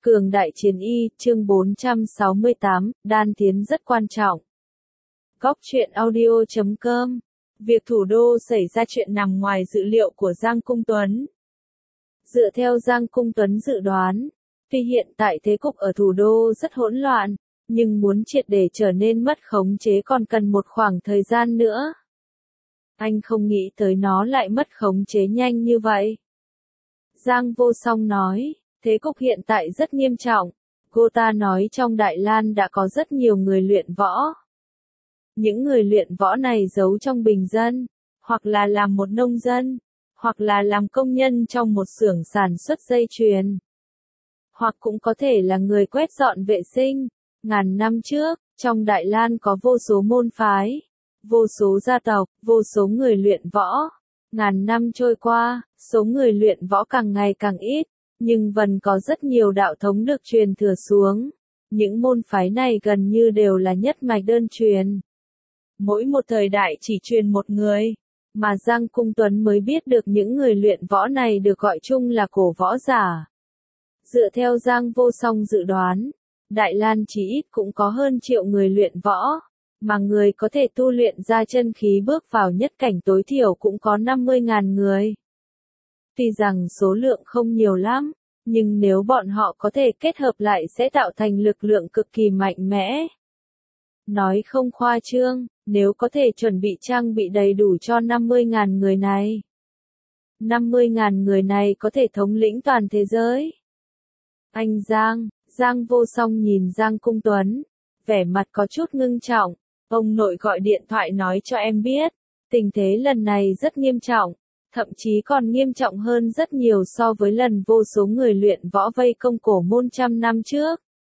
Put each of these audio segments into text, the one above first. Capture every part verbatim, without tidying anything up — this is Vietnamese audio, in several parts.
Cường đại chiến y, chương bốn trăm sáu mươi tám, đan tiến rất quan trọng. Góc truyện audio chấm com. Việc thủ đô xảy ra chuyện nằm ngoài dự liệu của Giang Cung Tuấn. Dựa theo Giang Cung Tuấn dự đoán, tuy hiện tại thế cục ở thủ đô rất hỗn loạn, nhưng muốn triệt để trở nên mất khống chế còn cần một khoảng thời gian nữa. Anh không nghĩ tới nó lại mất khống chế nhanh như vậy. Giang Vô Song nói. Thế cục hiện tại rất nghiêm trọng, cô ta nói trong Đại Lan đã có rất nhiều người luyện võ. Những người luyện võ này giấu trong bình dân, hoặc là làm một nông dân, hoặc là làm công nhân trong một xưởng sản xuất dây chuyền, hoặc cũng có thể là người quét dọn vệ sinh. Ngàn năm trước, trong Đại Lan có vô số môn phái, vô số gia tộc, vô số người luyện võ. Ngàn năm trôi qua, số người luyện võ càng ngày càng ít. Nhưng vẫn có rất nhiều đạo thống được truyền thừa xuống. Những môn phái này gần như đều là nhất mạch đơn truyền. Mỗi một thời đại chỉ truyền một người, mà Giang Cung Tuấn mới biết được những người luyện võ này được gọi chung là cổ võ giả. Dựa theo Giang Vô Song dự đoán, Đại Lan chỉ ít cũng có hơn triệu người luyện võ, mà người có thể tu luyện ra chân khí bước vào nhất cảnh tối thiểu cũng có năm mươi nghìn người. Tuy rằng số lượng không nhiều lắm, nhưng nếu bọn họ có thể kết hợp lại sẽ tạo thành lực lượng cực kỳ mạnh mẽ. Nói không khoa trương, nếu có thể chuẩn bị trang bị đầy đủ cho năm mươi nghìn người này. năm mươi nghìn người này có thể thống lĩnh toàn thế giới. Anh Giang, Giang Vô Song nhìn Giang Cung Tuấn, vẻ mặt có chút ngưng trọng. Ông nội gọi điện thoại nói cho em biết, tình thế lần này rất nghiêm trọng. Thậm chí còn nghiêm trọng hơn rất nhiều so với lần vô số người luyện võ vây công cổ môn trăm năm trước.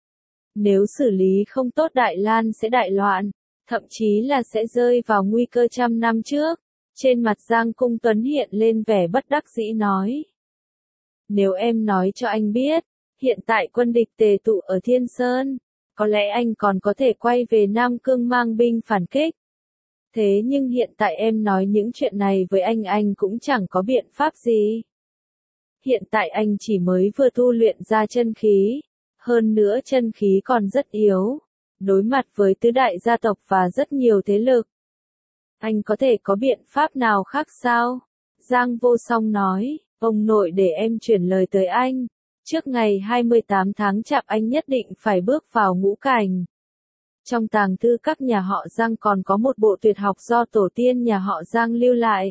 Nếu xử lý không tốt Đại Lan sẽ đại loạn, thậm chí là sẽ rơi vào nguy cơ trăm năm trước. Trên mặt Giang Cung Tuấn hiện lên vẻ bất đắc dĩ nói. Nếu em nói cho anh biết, hiện tại quân địch tề tụ ở Thiên Sơn, có lẽ anh còn có thể quay về Nam Cương mang binh phản kích. Thế nhưng hiện tại em nói những chuyện này với anh anh cũng chẳng có biện pháp gì. Hiện tại anh chỉ mới vừa tu luyện ra chân khí, hơn nữa chân khí còn rất yếu, đối mặt với tứ đại gia tộc và rất nhiều thế lực. Anh có thể có biện pháp nào khác sao? Giang Vô Song nói, ông nội để em chuyển lời tới anh, trước ngày hai mươi tám tháng Chạp anh nhất định phải bước vào ngũ cảnh. Trong tàng thư các nhà họ Giang còn có một bộ tuyệt học do tổ tiên nhà họ Giang lưu lại.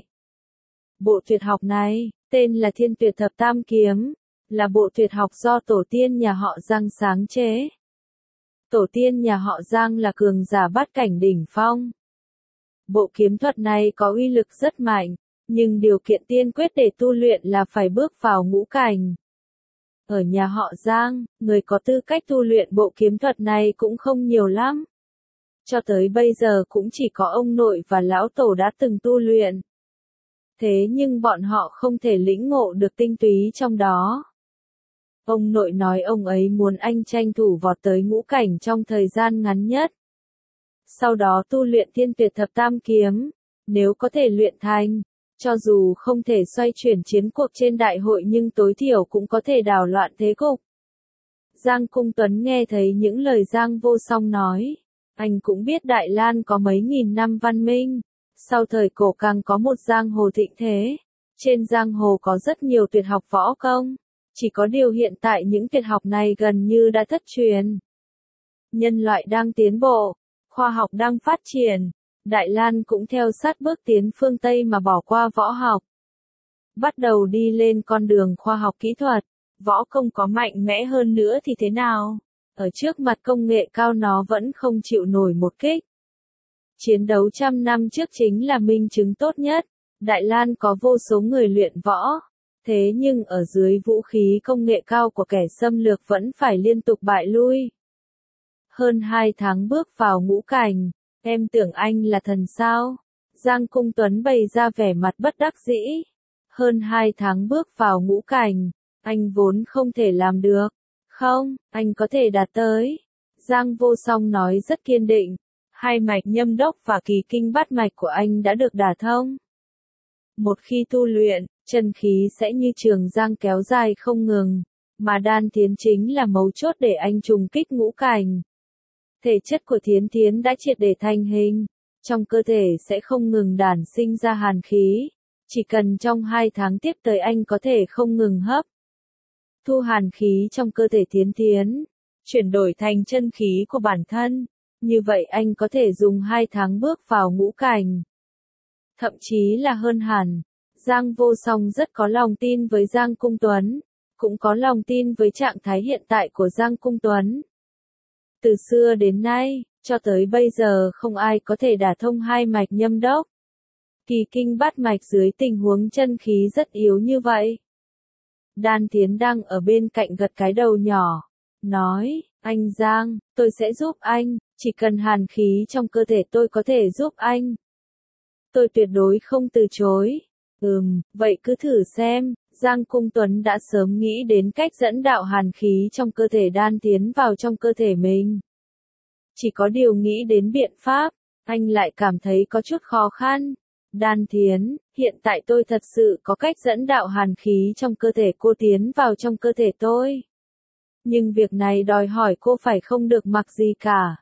Bộ tuyệt học này, tên là Thiên Tuyệt Thập Tam Kiếm, là bộ tuyệt học do tổ tiên nhà họ Giang sáng chế. Tổ tiên nhà họ Giang là cường giả bát cảnh đỉnh phong. Bộ kiếm thuật này có uy lực rất mạnh, nhưng điều kiện tiên quyết để tu luyện là phải bước vào ngũ cảnh. Ở nhà họ Giang, người có tư cách tu luyện bộ kiếm thuật này cũng không nhiều lắm. Cho tới bây giờ cũng chỉ có ông nội và lão tổ đã từng tu luyện. Thế nhưng bọn họ không thể lĩnh ngộ được tinh túy trong đó. Ông nội nói ông ấy muốn anh tranh thủ vọt tới ngũ cảnh trong thời gian ngắn nhất. Sau đó tu luyện Thiên Tuyệt Thập Tam Kiếm, nếu có thể luyện thành. Cho dù không thể xoay chuyển chiến cuộc trên đại hội nhưng tối thiểu cũng có thể đảo loạn thế cục. Giang Cung Tuấn nghe thấy những lời Giang Vô Song nói. Anh cũng biết Đại Lan có mấy nghìn năm văn minh. Sau thời cổ càng có một giang hồ thịnh thế. Trên giang hồ có rất nhiều tuyệt học võ công. Chỉ có điều hiện tại những tuyệt học này gần như đã thất truyền. Nhân loại đang tiến bộ. Khoa học đang phát triển. Đại Lan cũng theo sát bước tiến phương Tây mà bỏ qua võ học. Bắt đầu đi lên con đường khoa học kỹ thuật, võ công có mạnh mẽ hơn nữa thì thế nào? Ở trước mặt công nghệ cao nó vẫn không chịu nổi một kích. Chiến đấu trăm năm trước chính là minh chứng tốt nhất. Đại Lan có vô số người luyện võ. Thế nhưng ở dưới vũ khí công nghệ cao của kẻ xâm lược vẫn phải liên tục bại lui. Hơn hai tháng bước vào ngũ cảnh. Em tưởng anh là thần sao? Giang Cung Tuấn bày ra vẻ mặt bất đắc dĩ. Hơn hai tháng bước vào ngũ cảnh, anh vốn không thể làm được. Không, anh có thể đạt tới. Giang Vô Song nói rất kiên định. Hai mạch nhâm đốc và kỳ kinh bát mạch của anh đã được đả thông. Một khi tu luyện, chân khí sẽ như trường giang kéo dài không ngừng. mà đan thiến chính là mấu chốt để anh trùng kích ngũ cảnh. Thể chất của Thiến Thiến đã triệt để thành hình, trong cơ thể sẽ không ngừng đản sinh ra hàn khí, chỉ cần trong hai tháng tiếp tới anh có thể không ngừng hấp thu hàn khí trong cơ thể Thiến Thiến, chuyển đổi thành chân khí của bản thân, như vậy anh có thể dùng hai tháng bước vào ngũ cảnh. Thậm chí là hơn hẳn, Giang Vô Song rất có lòng tin với Giang Cung Tuấn, cũng có lòng tin với trạng thái hiện tại của Giang Cung Tuấn. Từ xưa đến nay, cho tới bây giờ không ai có thể đả thông hai mạch nhâm đốc, kỳ kinh bát mạch dưới tình huống chân khí rất yếu như vậy. Đan Thiến đang ở bên cạnh gật cái đầu nhỏ, nói, anh Giang, tôi sẽ giúp anh, chỉ cần hàn khí trong cơ thể tôi có thể giúp anh. Tôi tuyệt đối không từ chối. Ừm, vậy cứ thử xem. Giang Cung Tuấn đã sớm nghĩ đến cách dẫn đạo hàn khí trong cơ thể Đan Thiến vào trong cơ thể mình. Chỉ có điều nghĩ đến biện pháp, anh lại cảm thấy có chút khó khăn. Đan Thiến, hiện tại tôi thật sự có cách dẫn đạo hàn khí trong cơ thể cô tiến vào trong cơ thể tôi. Nhưng việc này đòi hỏi cô phải không được mặc gì cả.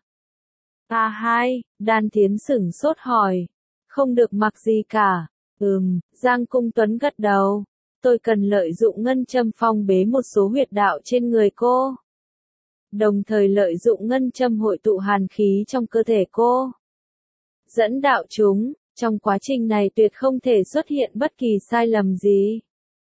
À hai, Đan Thiến sửng sốt hỏi. Không được mặc gì cả. Ừm, Giang Cung Tuấn gật đầu. Tôi cần lợi dụng ngân châm phong bế một số huyệt đạo trên người cô. Đồng thời lợi dụng ngân châm hội tụ hàn khí trong cơ thể cô. Dẫn đạo chúng, trong quá trình này tuyệt không thể xuất hiện bất kỳ sai lầm gì.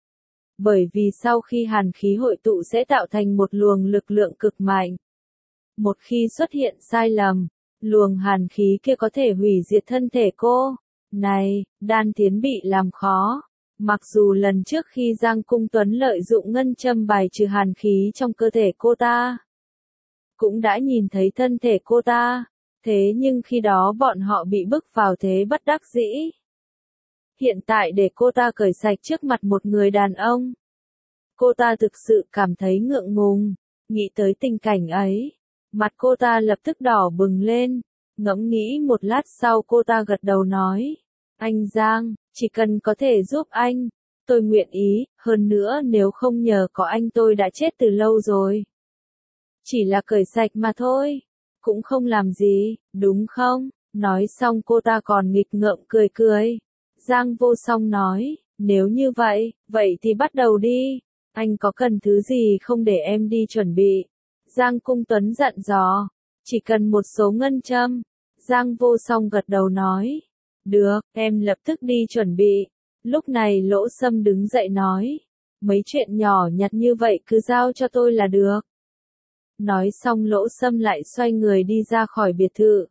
Bởi vì sau khi hàn khí hội tụ sẽ tạo thành một luồng lực lượng cực mạnh. Một khi xuất hiện sai lầm, luồng hàn khí kia có thể hủy diệt thân thể cô. Này, Đan Thiến bị làm khó. Mặc dù lần trước khi Giang Cung Tuấn lợi dụng ngân châm bài trừ hàn khí trong cơ thể cô ta, cũng đã nhìn thấy thân thể cô ta, thế nhưng khi đó bọn họ bị bức vào thế bất đắc dĩ. Hiện tại để cô ta cởi sạch trước mặt một người đàn ông, cô ta thực sự cảm thấy ngượng ngùng, nghĩ tới tình cảnh ấy, mặt cô ta lập tức đỏ bừng lên, ngẫm nghĩ một lát sau cô ta gật đầu nói, anh Giang, chỉ cần có thể giúp anh, tôi nguyện ý, hơn nữa nếu không nhờ có anh tôi đã chết từ lâu rồi. Chỉ là cởi sạch mà thôi, cũng không làm gì, đúng không? Nói xong cô ta còn nghịch ngợm cười cười. Giang Vô Song nói, nếu như vậy, vậy thì bắt đầu đi. Anh có cần thứ gì không để em đi chuẩn bị? Giang Cung Tuấn dặn dò, chỉ cần một số ngân châm. Giang Vô Song gật đầu nói, được, em lập tức đi chuẩn bị. Lúc này Lỗ Sâm đứng dậy nói, mấy chuyện nhỏ nhặt như vậy cứ giao cho tôi là được. Nói xong Lỗ Sâm lại xoay người đi ra khỏi biệt thự.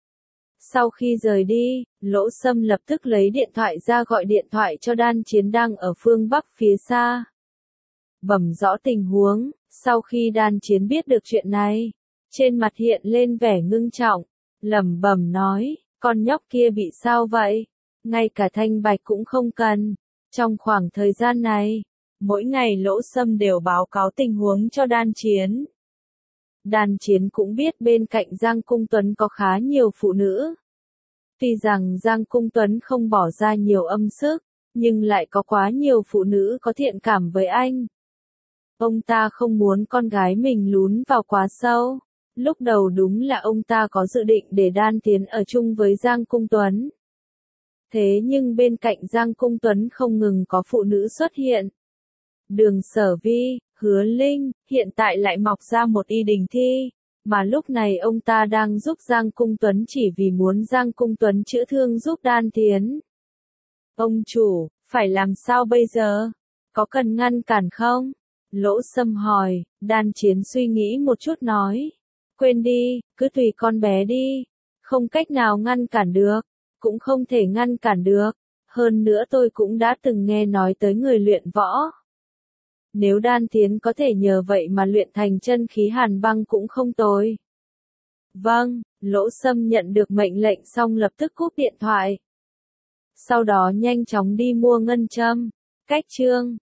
Sau khi rời đi, Lỗ Sâm lập tức lấy điện thoại ra gọi điện thoại cho Đan Chiến đang ở phương Bắc phía xa. Bẩm rõ tình huống, sau khi Đan Chiến biết được chuyện này, trên mặt hiện lên vẻ ngưng trọng, lẩm bẩm nói, con nhóc kia bị sao vậy? Ngay cả thanh bạch cũng không cần. Trong khoảng thời gian này, mỗi ngày Lỗ Sâm đều báo cáo tình huống cho Đan Chiến. Đan Chiến cũng biết bên cạnh Giang Cung Tuấn có khá nhiều phụ nữ. Tuy rằng Giang Cung Tuấn không bỏ ra nhiều âm sức, nhưng lại có quá nhiều phụ nữ có thiện cảm với anh. Ông ta không muốn con gái mình lún vào quá sâu. Lúc đầu đúng là ông ta có dự định để Đan Tiến ở chung với Giang Cung Tuấn. Thế nhưng bên cạnh Giang Cung Tuấn không ngừng có phụ nữ xuất hiện. Đường Sở Vi, Hứa Linh, hiện tại lại mọc ra một Y Đình Thi, mà lúc này ông ta đang giúp Giang Cung Tuấn chỉ vì muốn Giang Cung Tuấn chữa thương giúp Đan Tiến. Ông chủ, phải làm sao bây giờ? Có cần ngăn cản không? Lỗ Sâm hỏi. Đan Chiến suy nghĩ một chút nói. Quên đi, cứ tùy con bé đi. Không cách nào ngăn cản được, cũng không thể ngăn cản được. Hơn nữa tôi cũng đã từng nghe nói tới người luyện võ. Nếu Đan Tiến có thể nhờ vậy mà luyện thành chân khí hàn băng cũng không tồi. Vâng, Lỗ Sâm nhận được mệnh lệnh xong lập tức cúp điện thoại. Sau đó nhanh chóng đi mua ngân châm. Cách chương